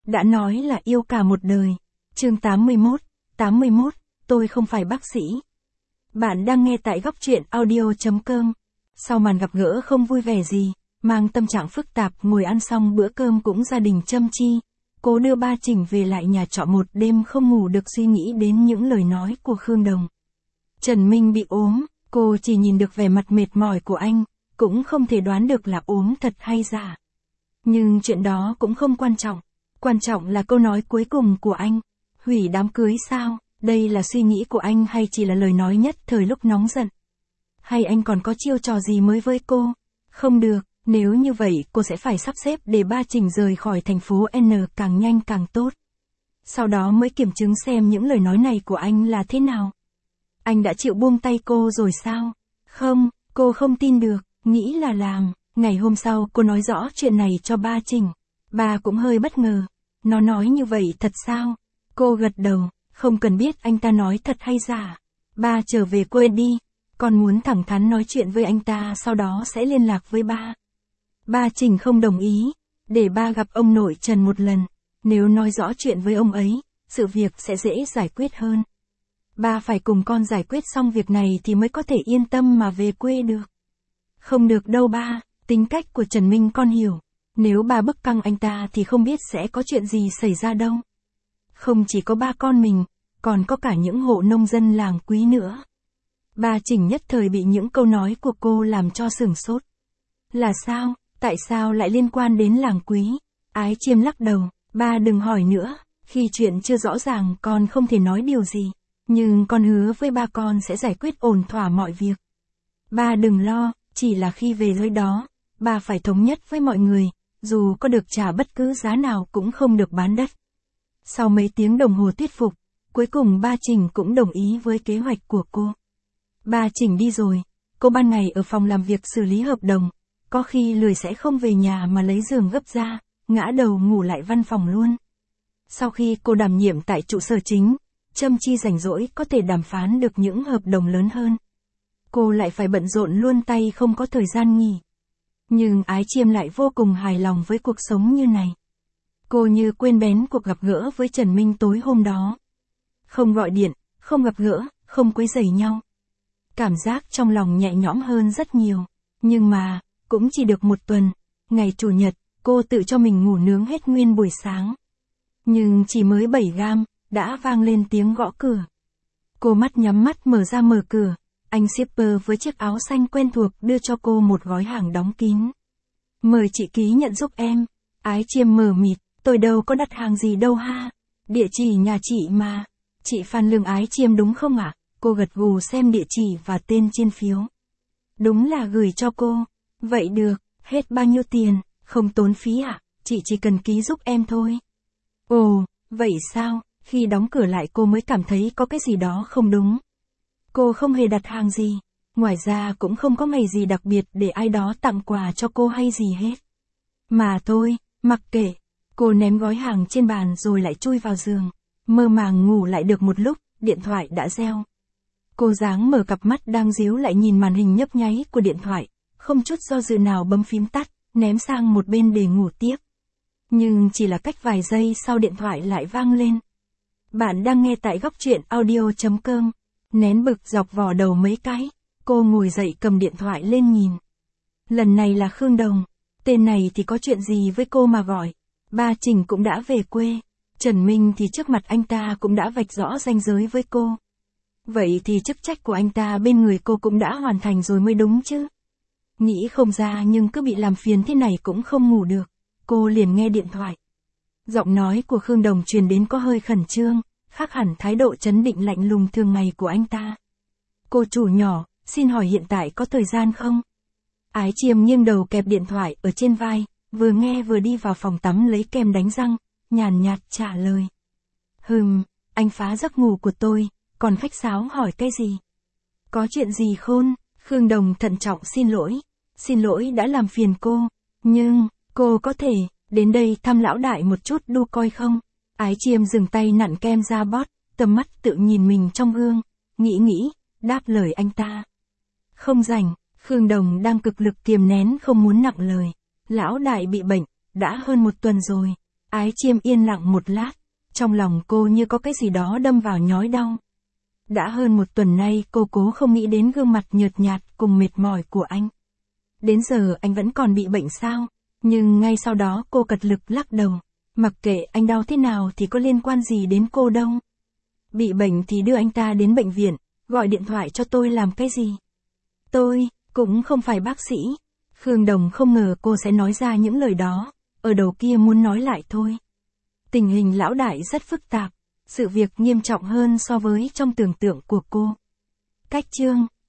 đã nói là yêu cả một đời. Chương 81, tôi không phải bác sĩ. Bạn đang nghe tại góc truyện audio.com. Sau màn gặp gỡ không vui vẻ gì, mang tâm trạng phức tạp ngồi ăn xong bữa cơm cũng gia đình châm chi, cô đưa ba Trình về lại nhà trọ một đêm không ngủ được suy nghĩ đến những lời nói của Khương Đồng. Trần Minh bị ốm, cô chỉ nhìn được vẻ mặt mệt mỏi của anh, cũng không thể đoán được là ốm thật hay giả. Nhưng chuyện đó cũng không quan trọng là câu nói cuối cùng của anh. Hủy đám cưới sao? Đây là suy nghĩ của anh hay chỉ là lời nói nhất thời lúc nóng giận? Hay anh còn có chiêu trò gì mới với cô? Không được, nếu như vậy cô sẽ phải sắp xếp để ba Trình rời khỏi thành phố N càng nhanh càng tốt. Sau đó mới kiểm chứng xem những lời nói này của anh là thế nào. Anh đã chịu buông tay cô rồi sao? Không, cô không tin được, nghĩ là làm. Ngày hôm sau cô nói rõ chuyện này cho ba Trình. Ba cũng hơi bất ngờ. Nó nói như vậy thật sao? Cô gật đầu, không cần biết anh ta nói thật hay giả. Ba trở về quê đi, con muốn thẳng thắn nói chuyện với anh ta sau đó sẽ liên lạc với ba. Ba Trình không đồng ý, để ba gặp ông nội Trần một lần. Nếu nói rõ chuyện với ông ấy, sự việc sẽ dễ giải quyết hơn. Ba phải cùng con giải quyết xong việc này thì mới có thể yên tâm mà về quê được. Không được đâu ba, tính cách của Trần Minh con hiểu. Nếu ba bức căng anh ta thì không biết sẽ có chuyện gì xảy ra đâu. Không chỉ có ba con mình, còn có cả những hộ nông dân làng Quý nữa. Ba Trình nhất thời bị những câu nói của cô làm cho sửng sốt. Là sao? Tại sao lại liên quan đến làng Quý? Ái Chiêm lắc đầu, ba đừng hỏi nữa, khi chuyện chưa rõ ràng con không thể nói điều gì. Nhưng con hứa với ba con sẽ giải quyết ổn thỏa mọi việc. Ba đừng lo, chỉ là khi về nơi đó, ba phải thống nhất với mọi người, dù có được trả bất cứ giá nào cũng không được bán đất. Sau mấy tiếng đồng hồ thuyết phục, cuối cùng ba Trình cũng đồng ý với kế hoạch của cô. Ba Trình đi rồi, cô ban ngày ở phòng làm việc xử lý hợp đồng, có khi lười sẽ không về nhà mà lấy giường gấp ra, ngã đầu ngủ lại văn phòng luôn. Sau khi cô đảm nhiệm tại trụ sở chính, châm chi rảnh rỗi có thể đàm phán được những hợp đồng lớn hơn. Cô lại phải bận rộn luôn tay không có thời gian nghỉ. Nhưng Ái Chiêm lại vô cùng hài lòng với cuộc sống như này. Cô như quên bén cuộc gặp gỡ với Trần Minh tối hôm đó. Không gọi điện, không gặp gỡ, không quấy rầy nhau. Cảm giác trong lòng nhẹ nhõm hơn rất nhiều. Nhưng mà, cũng chỉ được một tuần. Ngày Chủ nhật, cô tự cho mình ngủ nướng hết nguyên buổi sáng. Nhưng chỉ mới 7 gam, đã vang lên tiếng gõ cửa. Cô mắt nhắm mắt mở ra mở cửa. Anh shipper với chiếc áo xanh quen thuộc đưa cho cô một gói hàng đóng kín. Mời chị ký nhận giúp em. Ái Chiêm mờ mịt, tôi đâu có đặt hàng gì đâu ha. Địa chỉ nhà chị mà. Chị Phan Lương Ái Chiêm đúng không ạ? Cô gật gù xem địa chỉ và tên trên phiếu. Đúng là gửi cho cô. Vậy được, hết bao nhiêu tiền, không tốn phí ạ? Chị chỉ cần ký giúp em thôi. Ồ, vậy sao? Khi đóng cửa lại cô mới cảm thấy có cái gì đó không đúng. Cô không hề đặt hàng gì. Ngoài ra cũng không có ngày gì đặc biệt để ai đó tặng quà cho cô hay gì hết. Mà thôi, mặc kệ. Cô ném gói hàng trên bàn rồi lại chui vào giường. Mơ màng ngủ lại được một lúc, điện thoại đã reo. Cô dáng mở cặp mắt đang díu lại nhìn màn hình nhấp nháy của điện thoại. Không chút do dự nào bấm phím tắt, ném sang một bên để ngủ tiếp. Nhưng chỉ là cách vài giây sau điện thoại lại vang lên. Bạn đang nghe tại góc truyện audio.com. Nén bực dọc vò đầu mấy cái, cô ngồi dậy cầm điện thoại lên nhìn. Lần này là Khương Đồng, tên này thì có chuyện gì với cô mà gọi. Ba Trình cũng đã về quê, Trần Minh thì trước mặt anh ta cũng đã vạch rõ ranh giới với cô. Vậy thì chức trách của anh ta bên người cô cũng đã hoàn thành rồi mới đúng chứ. Nghĩ không ra nhưng cứ bị làm phiền thế này cũng không ngủ được, cô liền nghe điện thoại. Giọng nói của Khương Đồng truyền đến có hơi khẩn trương, khác hẳn thái độ trấn định lạnh lùng thường ngày của anh ta. Cô chủ nhỏ, xin hỏi hiện tại có thời gian không? Ái Chiêm nghiêng đầu kẹp điện thoại ở trên vai, vừa nghe vừa đi vào phòng tắm lấy kem đánh răng, nhàn nhạt trả lời. Anh phá giấc ngủ của tôi, còn khách sáo hỏi cái gì? Có chuyện gì khôn? Khương Đồng thận trọng xin lỗi đã làm phiền cô, nhưng, cô có thể, đến đây thăm lão đại một chút đu coi không? Ái Chiêm dừng tay nặn kem ra bót, tầm mắt tự nhìn mình trong gương, nghĩ, đáp lời anh ta. Không rảnh, Khương Đồng đang cực lực kiềm nén không muốn nặng lời. Lão đại bị bệnh, đã hơn một tuần rồi. Ái Chiêm yên lặng một lát, trong lòng cô như có cái gì đó đâm vào nhói đau. Đã hơn một tuần nay cô cố không nghĩ đến gương mặt nhợt nhạt cùng mệt mỏi của anh. Đến giờ anh vẫn còn bị bệnh sao? Nhưng ngay sau đó cô cật lực lắc đầu. Mặc kệ anh đau thế nào thì có liên quan gì đến cô đâu. Bị bệnh thì đưa anh ta đến bệnh viện, gọi điện thoại cho tôi làm cái gì? Tôi cũng không phải bác sĩ. Khương Đồng không ngờ cô sẽ nói ra những lời đó, ở đầu kia muốn nói lại thôi. Tình hình lão đại rất phức tạp, sự việc nghiêm trọng hơn so với trong tưởng tượng của cô. Cách chương